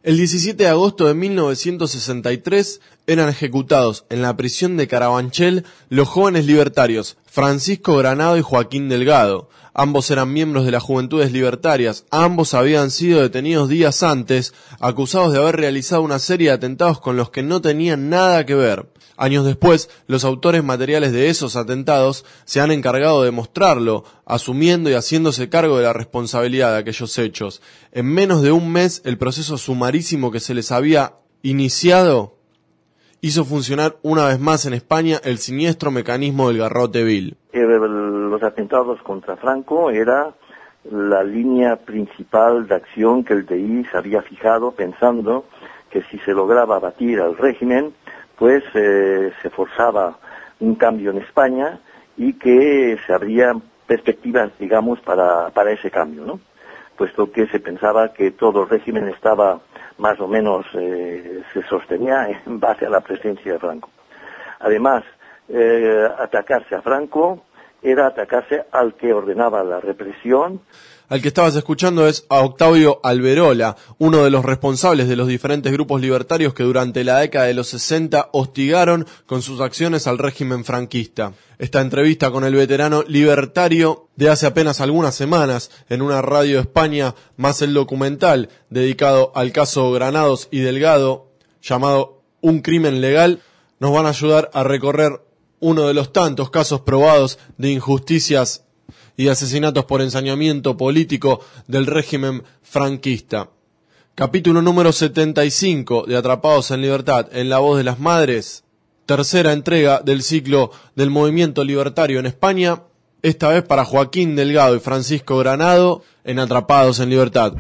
El 17 de agosto de 1963 eran ejecutados en la prisión de Carabanchel los jóvenes libertarios Francisco Granado y Joaquín Delgado. Ambos eran miembros de las Juventudes Libertarias. Ambos habían sido detenidos días antes, acusados de haber realizado una serie de atentados con los que no tenían nada que ver. Años después, los autores materiales de esos atentados se han encargado de mostrarlo, asumiendo y haciéndose cargo de la responsabilidad de aquellos hechos. En menos de un mes, el proceso sumarísimo que se les había iniciado hizo funcionar una vez más en España el siniestro mecanismo del garrote vil. Los atentados contra Franco era la línea principal de acción que el DI se había fijado, pensando que si se lograba abatir al régimen, pues se forzaba un cambio en España y que se abrían perspectivas, digamos, para ese cambio, ¿no? Puesto que se pensaba que todo el régimen estaba más o menos, se sostenía en base a la presencia de Franco. Además, atacarse a Franco era atacarse al que ordenaba la represión. Al que estabas escuchando es a Octavio Alberola, uno de los responsables de los diferentes grupos libertarios que durante la década de los 60 hostigaron con sus acciones al régimen franquista. Esta entrevista con el veterano libertario de hace apenas algunas semanas en una radio de España, más el documental dedicado al caso Granados y Delgado, llamado Un crimen legal, nos van a ayudar a recorrer uno de los tantos casos probados de injusticias y asesinatos por ensañamiento político del régimen franquista. Capítulo número 75 de Atrapados en Libertad, en la voz de las madres. Tercera entrega del ciclo del movimiento libertario en España, esta vez para Joaquín Delgado y Francisco Granado en Atrapados en Libertad.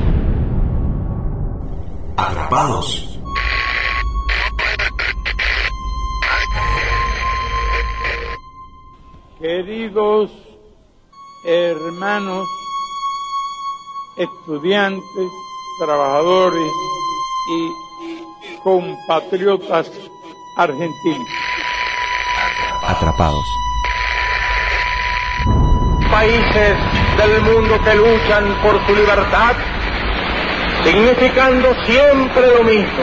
Atrapados. Queridos hermanos, estudiantes, trabajadores y compatriotas argentinos. Atrapados. Países del mundo que luchan por su libertad, significando siempre lo mismo.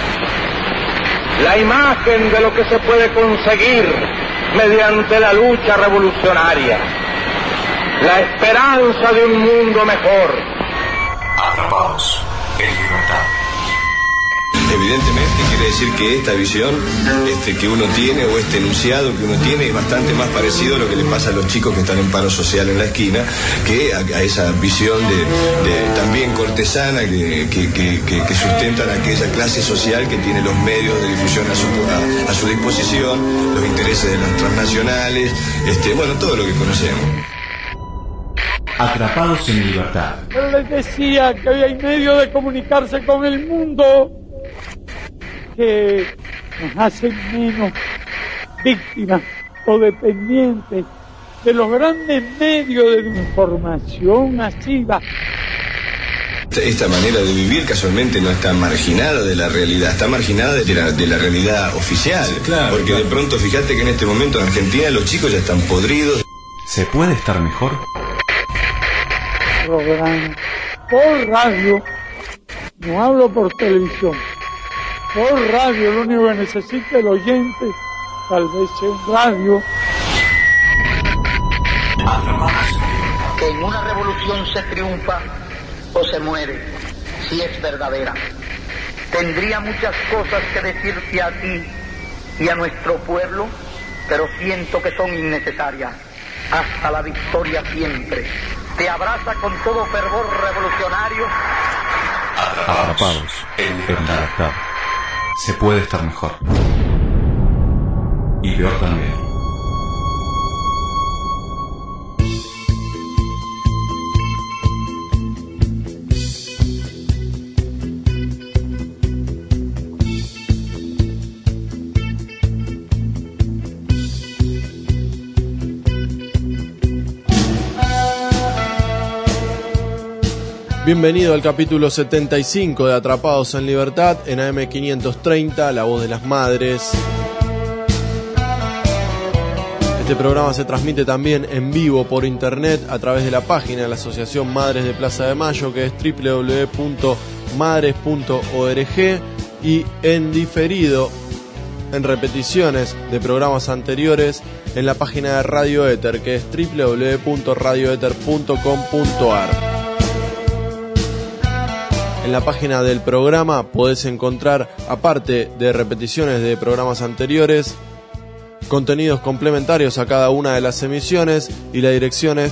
La imagen de lo que se puede conseguir mediante la lucha revolucionaria. La esperanza de un mundo mejor. Atrapados en Libertad. Evidentemente quiere decir que esta visión que uno tiene, o este enunciado que uno tiene, es bastante más parecido a lo que le pasa a los chicos que están en paro social en la esquina, que a esa visión de también cortesana que sustentan aquella clase social que tiene los medios de difusión a su disposición, los intereses de las transnacionales, bueno, todo lo que conocemos. Atrapados en Libertad. Pero les decía que hoy hay medio de comunicarse con el mundo que nos hacen menos víctimas o dependientes de los grandes medios de información masiva. Esta manera de vivir casualmente no está marginada de la realidad, está marginada de la realidad oficial. Claro, porque claro. De pronto fíjate que en este momento en Argentina los chicos ya están podridos. ¿Se puede estar mejor? Programa por radio, no hablo por televisión, por radio, lo único que necesita el oyente, tal vez sea un radio. Que en una revolución se triunfa o se muere, si es verdadera. Tendría muchas cosas que decirte a ti y a nuestro pueblo, pero siento que son innecesarias. Hasta la victoria siempre. Te abraza con todo fervor revolucionario. Atrapados en Libertad. Se puede estar mejor. Y peor también. Bienvenido al capítulo 75 de Atrapados en Libertad en AM530, La Voz de las Madres. Este programa se transmite también en vivo por internet a través de la página de la Asociación Madres de Plaza de Mayo, que es www.madres.org, y en diferido, en repeticiones de programas anteriores, en la página de Radio Éter, que es www.radioeter.com.ar. En la página del programa podés encontrar, aparte de repeticiones de programas anteriores, contenidos complementarios a cada una de las emisiones, y la dirección es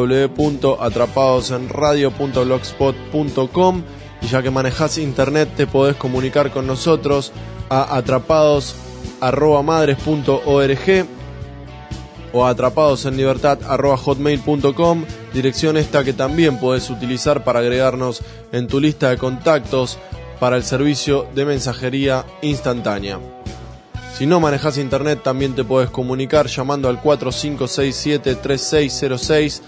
www.atrapadosenradio.blogspot.com. Y ya que manejás internet, te podés comunicar con nosotros a atrapados@madres.org o a atrapadosenlibertad@hotmail.com, dirección esta que también podés utilizar para agregarnos en tu lista de contactos para el servicio de mensajería instantánea. Si no manejás internet, también te podés comunicar llamando al 4567-3606,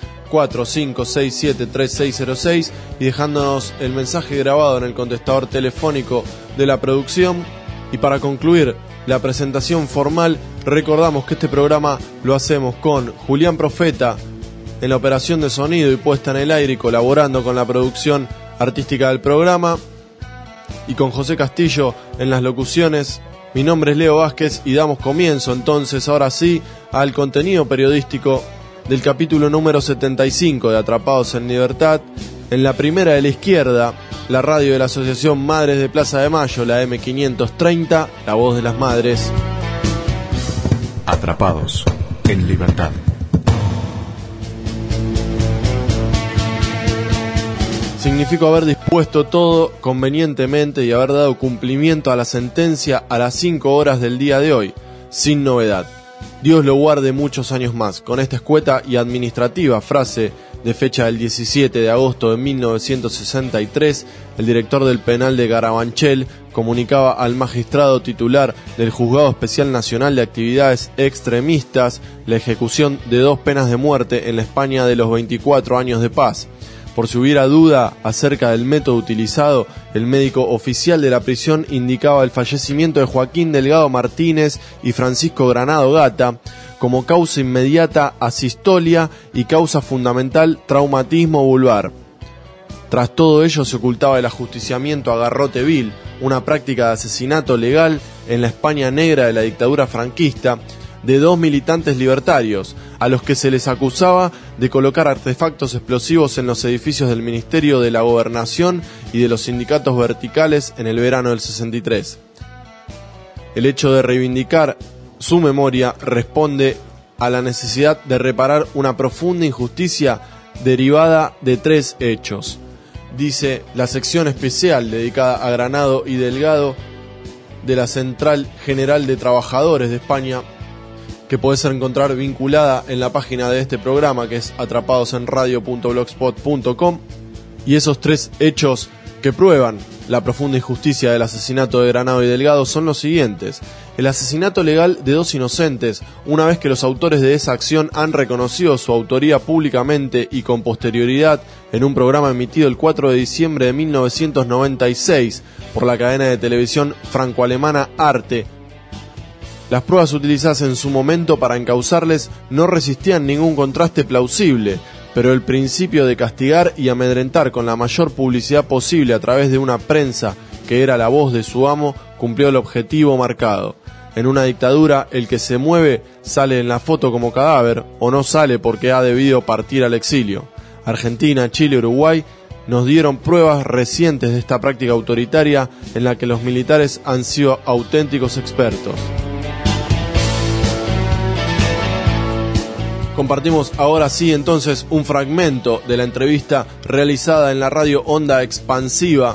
4567-3606, y dejándonos el mensaje grabado en el contestador telefónico de la producción. Y para concluir la presentación formal, recordamos que este programa lo hacemos con Julián Profeta en la operación de sonido y puesta en el aire y colaborando con la producción artística del programa, y con José Castillo en las locuciones. Mi nombre es Leo Vázquez y damos comienzo entonces, ahora sí, al contenido periodístico del capítulo número 75 de Atrapados en Libertad. En la primera de la izquierda, la radio de la Asociación Madres de Plaza de Mayo, la M530, la voz de las madres. Atrapados en Libertad. Significó haber dispuesto todo convenientemente y haber dado cumplimiento a la sentencia a las 5 horas del día de hoy, sin novedad. Dios lo guarde muchos años más. Con esta escueta y administrativa frase de fecha del 17 de agosto de 1963, el director del penal de Carabanchel comunicaba al magistrado titular del Juzgado Especial Nacional de Actividades Extremistas la ejecución de 2 penas de muerte en la España de los 24 años de paz. Por si hubiera duda acerca del método utilizado, el médico oficial de la prisión indicaba el fallecimiento de Joaquín Delgado Martínez y Francisco Granado Gata como causa inmediata asistolia y causa fundamental traumatismo vulvar. Tras todo ello se ocultaba el ajusticiamiento a garrote vil, una práctica de asesinato legal en la España negra de la dictadura franquista, de 2 militantes libertarios, a los que se les acusaba de colocar artefactos explosivos en los edificios del Ministerio de la Gobernación y de los sindicatos verticales en el verano del 63. El hecho de reivindicar su memoria responde a la necesidad de reparar una profunda injusticia derivada de 3 hechos. Dice la sección especial dedicada a Granado y Delgado de la Central General de Trabajadores de España, que podés encontrar vinculada en la página de este programa, que es atrapadosenradio.blogspot.com. Y esos 3 hechos que prueban la profunda injusticia del asesinato de Granado y Delgado son los siguientes: el asesinato legal de 2 inocentes, una vez que los autores de esa acción han reconocido su autoría públicamente y con posterioridad en un programa emitido el 4 de diciembre de 1996 por la cadena de televisión franco-alemana Arte. Las pruebas utilizadas en su momento para encausarles no resistían ningún contraste plausible, pero el principio de castigar y amedrentar con la mayor publicidad posible a través de una prensa que era la voz de su amo cumplió el objetivo marcado. En una dictadura, el que se mueve sale en la foto como cadáver o no sale porque ha debido partir al exilio. Argentina, Chile, Uruguay nos dieron pruebas recientes de esta práctica autoritaria en la que los militares han sido auténticos expertos. Compartimos ahora sí entonces un fragmento de la entrevista realizada en la radio Onda Expansiva,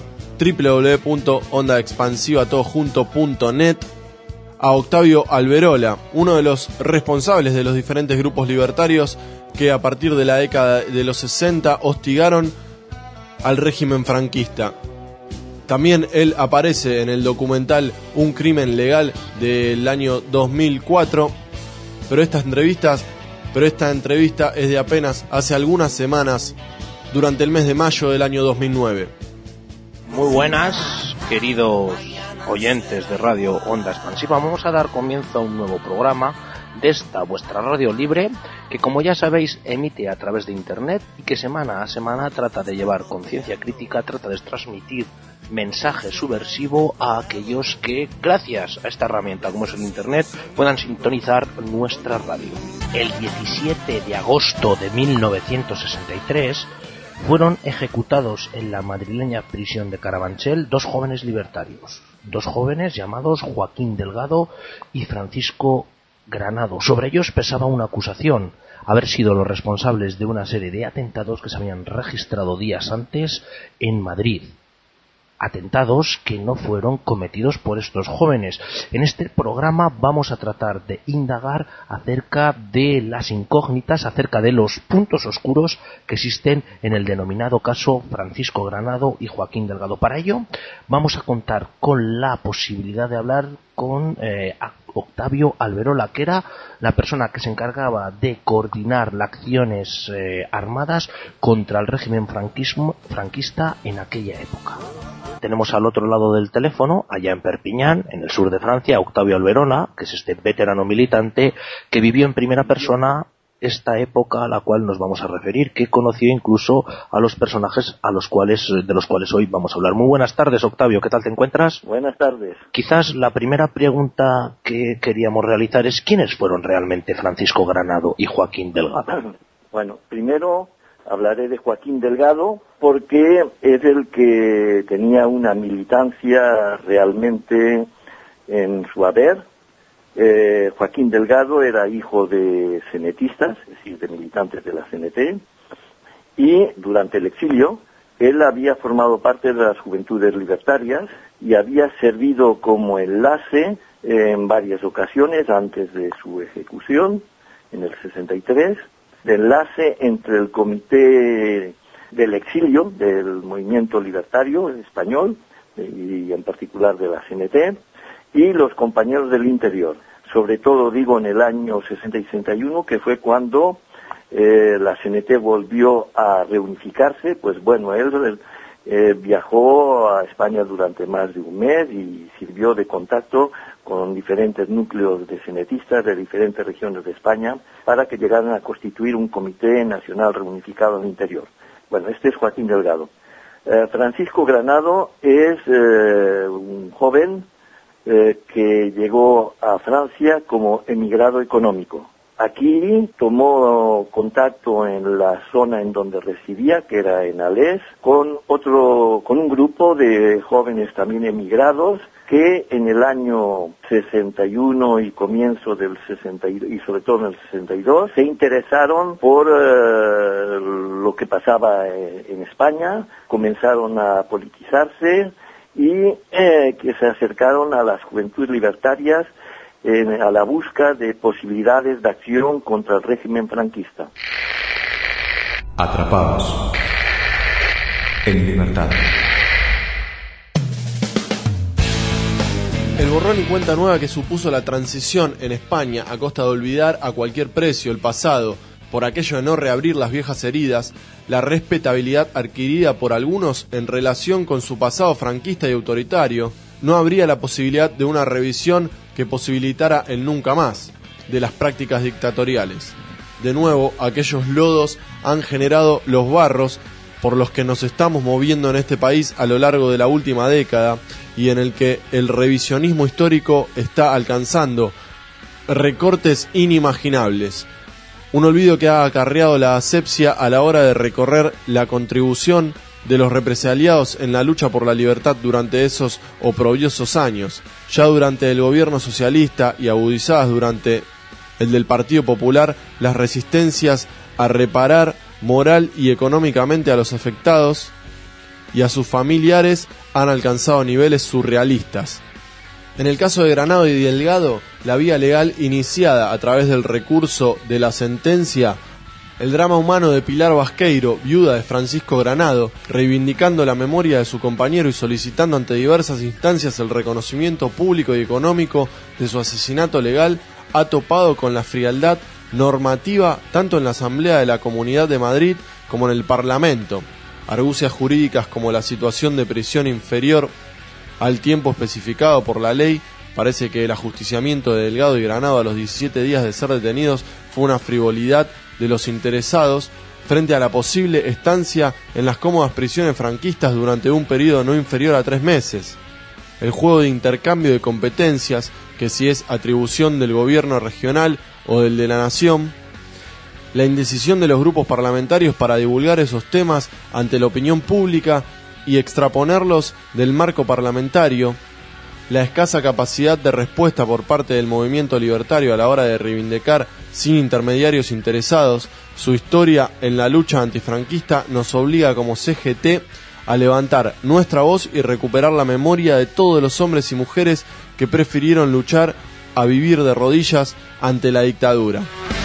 www.ondaexpansivatodojunto.net, a Octavio Alberola, uno de los responsables de los diferentes grupos libertarios que a partir de la década de los 60 hostigaron al régimen franquista. También él aparece en el documental Un crimen legal del año 2004, pero esta entrevista es de apenas hace algunas semanas, durante el mes de mayo del año 2009. Muy buenas, queridos oyentes de Radio Onda Expansiva. Vamos a dar comienzo a un nuevo programa de esta vuestra radio libre, que como ya sabéis emite a través de internet y que semana a semana trata de llevar conciencia crítica, trata de transmitir mensaje subversivo a aquellos que, gracias a esta herramienta como es el internet, puedan sintonizar nuestra radio. El 17 de agosto de 1963 fueron ejecutados en la madrileña prisión de Carabanchel dos jóvenes libertarios, dos jóvenes llamados Joaquín Delgado y Francisco Granado. Sobre ellos pesaba una acusación: haber sido los responsables de una serie de atentados que se habían registrado días antes en Madrid. Atentados que no fueron cometidos por estos jóvenes. En este programa vamos a tratar de indagar acerca de las incógnitas, acerca de los puntos oscuros que existen en el denominado caso Francisco Granado y Joaquín Delgado. Para ello vamos a contar con la posibilidad de hablar con Octavio Alberola, que era la persona que se encargaba de coordinar las acciones armadas contra el régimen franquista en aquella época. Tenemos al otro lado del teléfono, allá en Perpiñán, en el sur de Francia, a Octavio Alberola, que es este veterano militante que vivió en primera persona esta época a la cual nos vamos a referir, que conoció incluso a los personajes de los cuales hoy vamos a hablar. Muy buenas tardes, Octavio, ¿qué tal te encuentras? Buenas tardes. Quizás la primera pregunta que queríamos realizar es: ¿quiénes fueron realmente Francisco Granado y Joaquín Delgado? Bueno, primero hablaré de Joaquín Delgado porque es el que tenía una militancia realmente en su haber. Joaquín Delgado era hijo de cenetistas, es decir, de militantes de la CNT, y durante el exilio él había formado parte de las Juventudes Libertarias y había servido como enlace en varias ocasiones antes de su ejecución, en el 63, de enlace entre el Comité del Exilio del Movimiento Libertario Español y en particular de la CNT y los compañeros del interior, sobre todo digo en el año 60 y 61, que fue cuando la CNT volvió a reunificarse. Pues bueno, él viajó a España durante más de un mes y sirvió de contacto con diferentes núcleos de cenetistas de diferentes regiones de España para que llegaran a constituir un comité nacional reunificado en el interior. Bueno, este es Joaquín Delgado. Francisco Granado es un joven que llegó a Francia como emigrado económico. Aquí tomó contacto en la zona en donde residía, que era en Alès, con un grupo de jóvenes también emigrados que en el año 61 y comienzo del 62 y sobre todo en el 62 se interesaron por lo que pasaba en España, comenzaron a politizarse y que se acercaron a las Juventudes Libertarias a la busca de posibilidades de acción contra el régimen franquista. Atrapados en libertad. El borrón y cuenta nueva que supuso la transición en España a costa de olvidar a cualquier precio el pasado, por aquello de no reabrir las viejas heridas, la respetabilidad adquirida por algunos en relación con su pasado franquista y autoritario, no habría la posibilidad de una revisión que posibilitara el nunca más de las prácticas dictatoriales. De nuevo, aquellos lodos han generado los barros por los que nos estamos moviendo en este país a lo largo de la última década y en el que el revisionismo histórico está alcanzando recortes inimaginables. Un olvido que ha acarreado la asepsia a la hora de recorrer la contribución de los represaliados en la lucha por la libertad durante esos oprobiosos años, ya durante el gobierno socialista y agudizadas durante el del Partido Popular, las resistencias a reparar moral y económicamente a los afectados y a sus familiares han alcanzado niveles surrealistas. En el caso de Granado y Delgado, la vía legal iniciada a través del recurso de la sentencia, el drama humano de Pilar Basqueiro, viuda de Francisco Granado, reivindicando la memoria de su compañero y solicitando ante diversas instancias el reconocimiento público y económico de su asesinato legal, ha topado con la frialdad normativa tanto en la Asamblea de la Comunidad de Madrid como en el Parlamento. Argucias jurídicas como la situación de prisión inferior al tiempo especificado por la ley Parece que el ajusticiamiento de Delgado y Granado a los 17 días de ser detenidos fue una frivolidad de los interesados frente a la posible estancia en las cómodas prisiones franquistas durante un periodo no inferior a 3 meses. El juego de intercambio de competencias, que si es atribución del gobierno regional o del de la nación, la indecisión de los grupos parlamentarios para divulgar esos temas ante la opinión pública y extraponerlos del marco parlamentario, la escasa capacidad de respuesta por parte del movimiento libertario a la hora de reivindicar sin intermediarios interesados su historia en la lucha antifranquista nos obliga como CGT a levantar nuestra voz y recuperar la memoria de todos los hombres y mujeres que prefirieron luchar a vivir de rodillas ante la dictadura.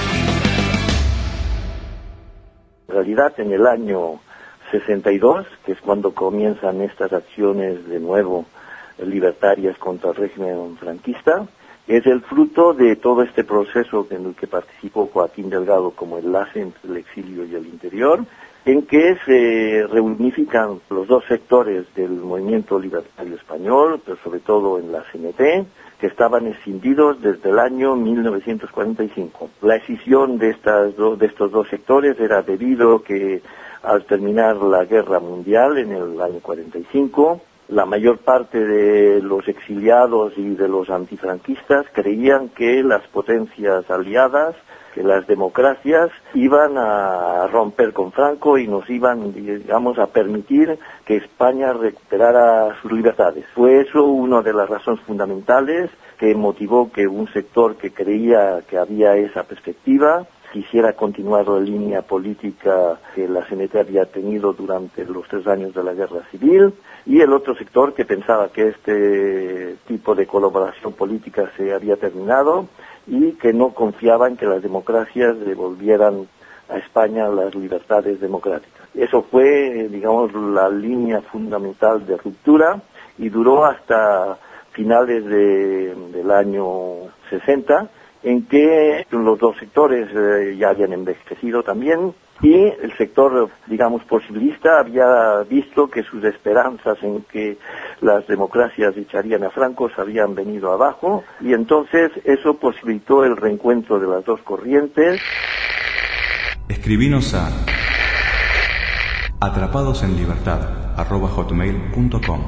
En realidad, en el año 62, que es cuando comienzan estas acciones de nuevo libertarias contra el régimen franquista, es el fruto de todo este proceso en el que participó Joaquín Delgado como enlace entre el exilio y el interior, en que se reunifican los dos sectores del movimiento libertario español, pero sobre todo en la CNT, que estaban escindidos desde el año 1945. La escisión de estos dos sectores era debido que al terminar la Guerra Mundial en el año 45, la mayor parte de los exiliados y de los antifranquistas creían que las potencias aliadas, que las democracias iban a romper con Franco y nos iban, digamos, a permitir que España recuperara sus libertades. Fue eso una de las razones fundamentales que motivó que un sector que creía que había esa perspectiva quisiera continuar la línea política que la CNT había tenido durante los 3 años de la Guerra Civil, y el otro sector que pensaba que este tipo de colaboración política se había terminado y que no confiaba en que las democracias devolvieran a España las libertades democráticas. Eso fue, digamos, la línea fundamental de ruptura y duró hasta finales del año 60, en que los dos sectores ya habían envejecido también, y el sector, digamos, posibilista había visto que sus esperanzas en que las democracias echarían a Franco se habían venido abajo, y entonces eso posibilitó el reencuentro de las dos corrientes. Escribinos a atrapadosenlibertad@hotmail.com.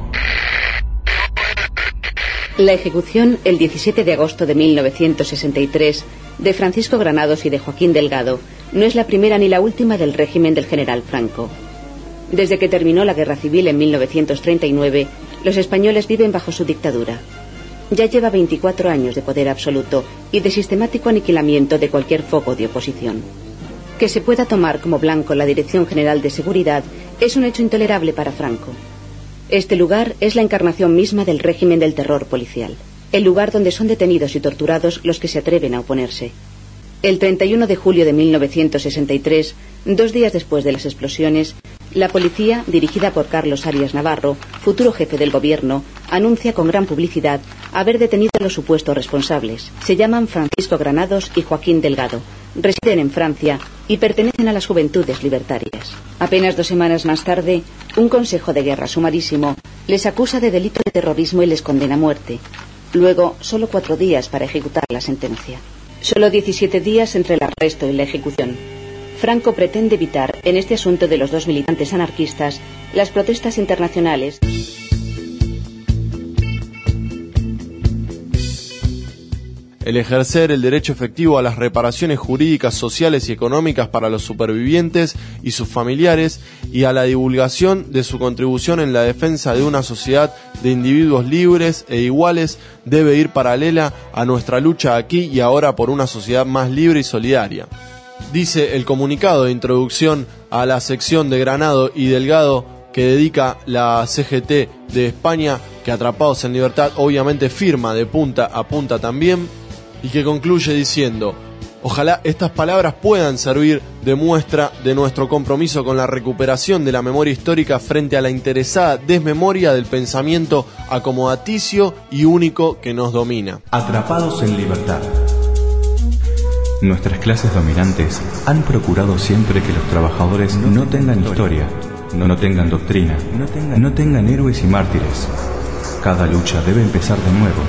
La ejecución, el 17 de agosto de 1963, de Francisco Granados y de Joaquín Delgado, no es la primera ni la última del régimen del general Franco. Desde que terminó la Guerra Civil en 1939, los españoles viven bajo su dictadura. Ya lleva 24 años de poder absoluto y de sistemático aniquilamiento de cualquier foco de oposición. Que se pueda tomar como blanco la Dirección General de Seguridad es un hecho intolerable para Franco. Este lugar es la encarnación misma del régimen del terror policial, el lugar donde son detenidos y torturados los que se atreven a oponerse. El 31 de julio de 1963, 2 días después de las explosiones, la policía, dirigida por Carlos Arias Navarro, futuro jefe del gobierno, anuncia con gran publicidad haber detenido a los supuestos responsables. Se llaman Francisco Granados y Joaquín Delgado, residen en Francia y pertenecen a las Juventudes Libertarias. Apenas 2 semanas más tarde, un consejo de guerra sumarísimo les acusa de delito de terrorismo y les condena a muerte. Luego, solo 4 días para ejecutar la sentencia. Solo 17 días entre el arresto y la ejecución. Franco pretende evitar, en este asunto de los 2 militantes anarquistas, las protestas internacionales. El ejercer el derecho efectivo a las reparaciones jurídicas, sociales y económicas para los supervivientes y sus familiares, y a la divulgación de su contribución en la defensa de una sociedad de individuos libres e iguales, debe ir paralela a nuestra lucha aquí y ahora por una sociedad más libre y solidaria. Dice el comunicado de introducción a la sección de Granado y Delgado que dedica la CGT de España, que Atrapados en Libertad obviamente firma de punta a punta también, y que concluye diciendo: ojalá estas palabras puedan servir de muestra de nuestro compromiso con la recuperación de la memoria histórica frente a la interesada desmemoria del pensamiento acomodaticio y único que nos domina. Atrapados en Libertad. Nuestras clases dominantes han procurado siempre que los trabajadores no tengan historia, no tengan doctrina, no tengan héroes y mártires. Cada lucha debe empezar de nuevo,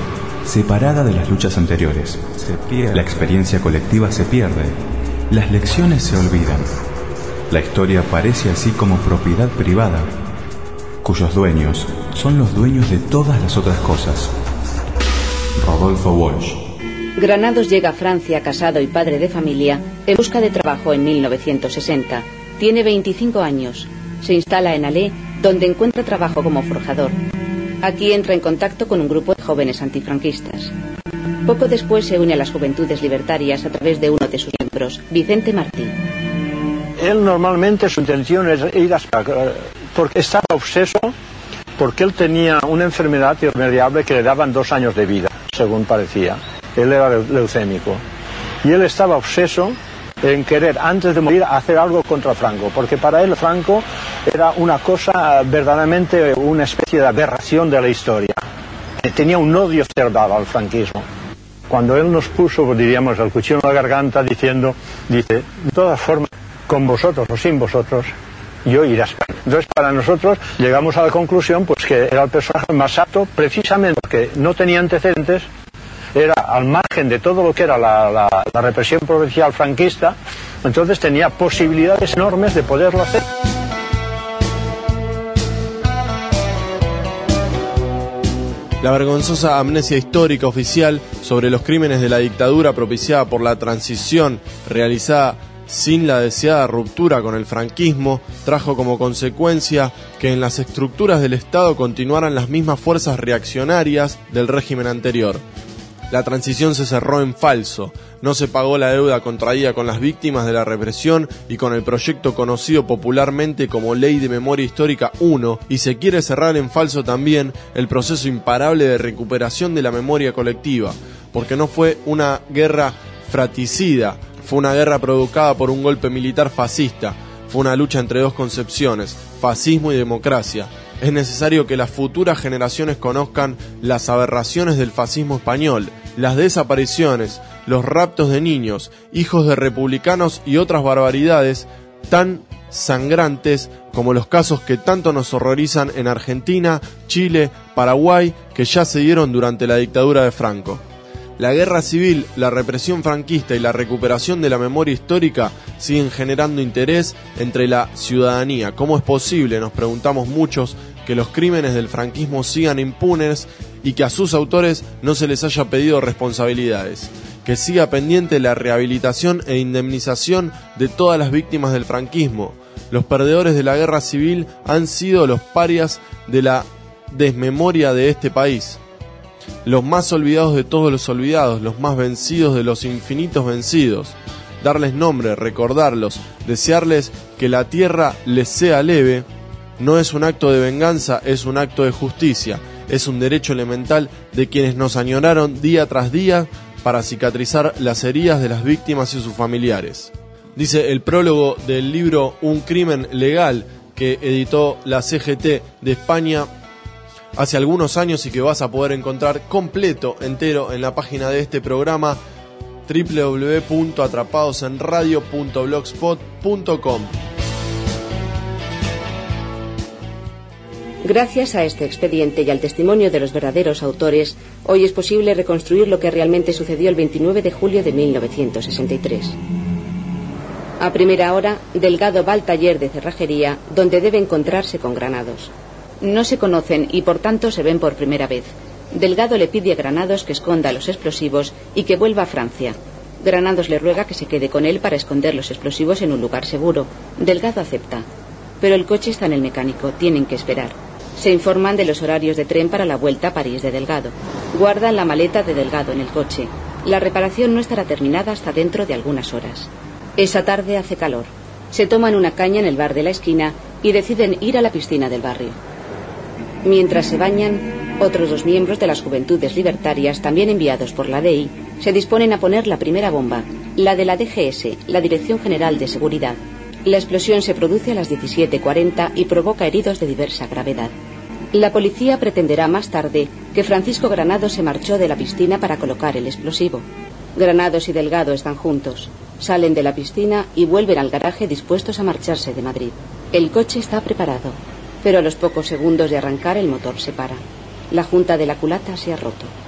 separada de las luchas anteriores. La experiencia colectiva se pierde, las lecciones se olvidan. La historia aparece así como propiedad privada, cuyos dueños son los dueños de todas las otras cosas. Rodolfo Walsh. Granados llega a Francia casado y padre de familia en busca de trabajo en 1960. Tiene 25 años. Se instala en Alais, donde encuentra trabajo como forjador. Aquí entra en contacto con un grupo de jóvenes antifranquistas. Poco después se une a las Juventudes Libertarias a través de uno de sus miembros, Vicente Martí. Él normalmente su intención es ir a porque estaba obseso, porque él tenía una enfermedad irremediable que le daban 2 años de vida, según parecía. Él era leucémico. Y él estaba obseso en querer, antes de morir, hacer algo contra Franco, porque para él Franco era una cosa, verdaderamente una especie de aberración de la historia. Tenía un odio cerrado al franquismo. Cuando él nos puso, diríamos, el cuchillo en la garganta, dice, de todas formas, con vosotros o sin vosotros, yo iré a España. Entonces, para nosotros, llegamos a la conclusión, pues que era el personaje más apto, precisamente porque no tenía antecedentes, era al margen de todo lo que era la represión provincial franquista, entonces tenía posibilidades enormes de poderlo hacer. La vergonzosa amnesia histórica oficial sobre los crímenes de la dictadura propiciada por la transición realizada sin la deseada ruptura con el franquismo trajo como consecuencia que en las estructuras del Estado continuaran las mismas fuerzas reaccionarias del régimen anterior. La transición se cerró en falso, no se pagó la deuda contraída con las víctimas de la represión y con el proyecto conocido popularmente como Ley de Memoria Histórica 1, y se quiere cerrar en falso también el proceso imparable de recuperación de la memoria colectiva, porque no fue una guerra fratricida, fue una guerra provocada por un golpe militar fascista, fue una lucha entre dos concepciones, fascismo y democracia. Es necesario que las futuras generaciones conozcan las aberraciones del fascismo español, las desapariciones, los raptos de niños, hijos de republicanos y otras barbaridades tan sangrantes como los casos que tanto nos horrorizan en Argentina, Chile, Paraguay, que ya se dieron durante la dictadura de Franco. La guerra civil, la represión franquista y la recuperación de la memoria histórica siguen generando interés entre la ciudadanía. ¿Cómo es posible, nos preguntamos muchos, que los crímenes del franquismo sigan impunes y que a sus autores no se les haya pedido responsabilidades? Que siga pendiente la rehabilitación e indemnización de todas las víctimas del franquismo. Los perdedores de la guerra civil han sido los parias de la desmemoria de este país. Los más olvidados de todos los olvidados, los más vencidos de los infinitos vencidos. Darles nombre, recordarlos, desearles que la tierra les sea leve, no es un acto de venganza, es un acto de justicia, es un derecho elemental de quienes nos añoraron día tras día para cicatrizar las heridas de las víctimas y sus familiares. Dice el prólogo del libro Un crimen legal que editó la CGT de España hace algunos años y que vas a poder encontrar completo, entero, en la página de este programa www.atrapadosenradio.blogspot.com. Gracias a este expediente y al testimonio de los verdaderos autores, hoy es posible reconstruir lo que realmente sucedió el 29 de julio de 1963. A primera hora, Delgado va al taller de cerrajería, donde debe encontrarse con Granados. No se conocen y por tanto se ven por primera vez. Delgado le pide a Granados que esconda los explosivos y que vuelva a Francia. Granados le ruega que se quede con él para esconder los explosivos en un lugar seguro. Delgado acepta. Pero el coche está en el mecánico, tienen que esperar. Se informan de los horarios de tren para la vuelta a París de Delgado. Guardan la maleta de Delgado en el coche. La reparación no estará terminada hasta dentro de algunas horas. Esa tarde hace calor. Se toman una caña en el bar de la esquina y deciden ir a la piscina del barrio. Mientras se bañan, otros 2 miembros de las Juventudes Libertarias, también enviados por la DEI, se disponen a poner la primera bomba, la de la DGS, la Dirección General de Seguridad. La explosión se produce a las 17:40 y provoca heridos de diversa gravedad. La policía pretenderá más tarde que Francisco Granados se marchó de la piscina para colocar el explosivo. Granados y Delgado están juntos. Salen de la piscina y vuelven al garaje dispuestos a marcharse de Madrid. El coche está preparado, pero a los pocos segundos de arrancar el motor se para. La junta de la culata se ha roto.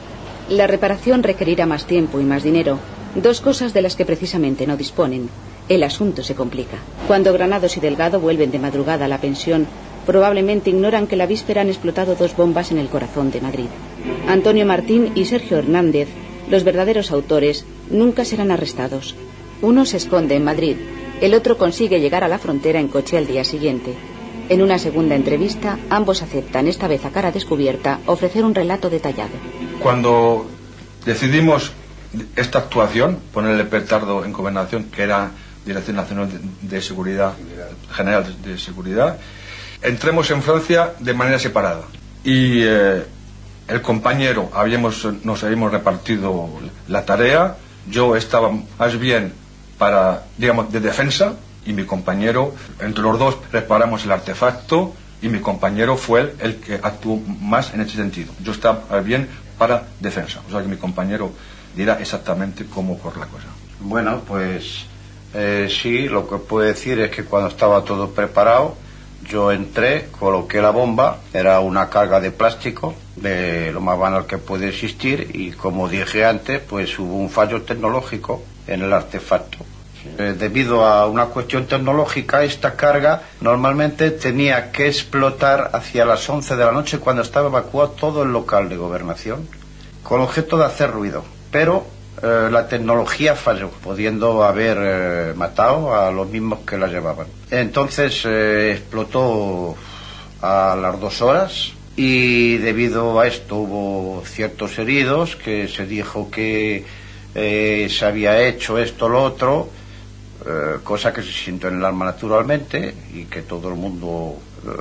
La reparación requerirá más tiempo y más dinero, dos cosas de las que precisamente no disponen. El asunto se complica. Cuando Granados y Delgado vuelven de madrugada a la pensión, probablemente ignoran que la víspera han explotado dos bombas en el corazón de Madrid. Antonio Martín y Sergio Hernández, los verdaderos autores, nunca serán arrestados. Uno se esconde en Madrid, el otro consigue llegar a la frontera en coche al día siguiente. En una segunda entrevista, ambos aceptan, esta vez a cara descubierta, ofrecer un relato detallado. Cuando decidimos esta actuación, ponerle petardo en gobernación, que era Dirección Nacional de Seguridad, General de Seguridad, entremos en Francia de manera separada. Y el compañero, nos habíamos repartido la tarea. Yo estaba más bien para, digamos, de defensa, y mi compañero, entre los dos reparamos el artefacto, y mi compañero fue el que actuó más en ese sentido. Yo estaba bien para defensa, o sea que mi compañero dirá exactamente cómo ocurre la cosa. Bueno, pues sí, lo que puedo decir es que cuando estaba todo preparado, yo entré, coloqué la bomba, era una carga de plástico, de lo más banal que puede existir, y como dije antes, pues hubo un fallo tecnológico en el artefacto. Debido a una cuestión tecnológica, esta carga normalmente tenía que explotar hacia las 11 de la noche, cuando estaba evacuado todo el local de gobernación, con objeto de hacer ruido, pero la tecnología falló, pudiendo haber matado a los mismos que la llevaban. Entonces explotó a las 2 horas, y debido a esto hubo ciertos heridos, que se dijo que se había hecho esto o lo otro, cosa que se sintió en el alma naturalmente, y que todo el mundo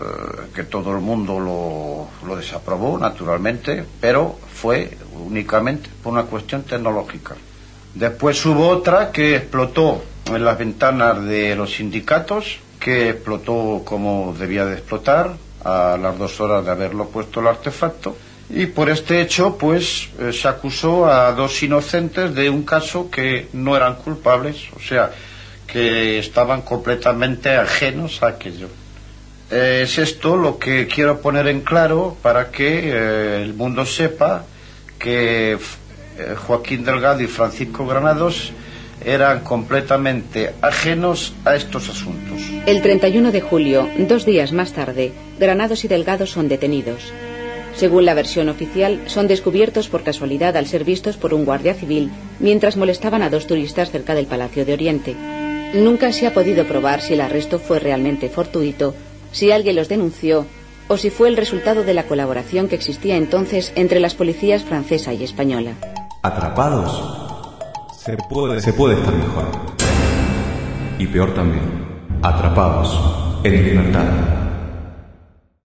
lo desaprobó naturalmente, pero fue únicamente por una cuestión tecnológica. Después hubo otra que explotó en las ventanas de los sindicatos, que explotó como debía de explotar a las 2 horas de haberlo puesto el artefacto, y por este hecho pues se acusó a 2 inocentes de un caso que no eran culpables, o sea que estaban completamente ajenos a aquello. Es esto lo que quiero poner en claro para que el mundo sepa que Joaquín Delgado y Francisco Granados eran completamente ajenos a estos asuntos. El 31 de julio, 2 días más tarde, Granados y Delgado son detenidos. Según la versión oficial, son descubiertos por casualidad al ser vistos por un guardia civil mientras molestaban a 2 turistas cerca del Palacio de Oriente. Nunca se ha podido probar si el arresto fue realmente fortuito, si alguien los denunció o si fue el resultado de la colaboración que existía entonces entre las policías francesa y española. Atrapados, se puede estar mejor. Y peor también, atrapados en libertad.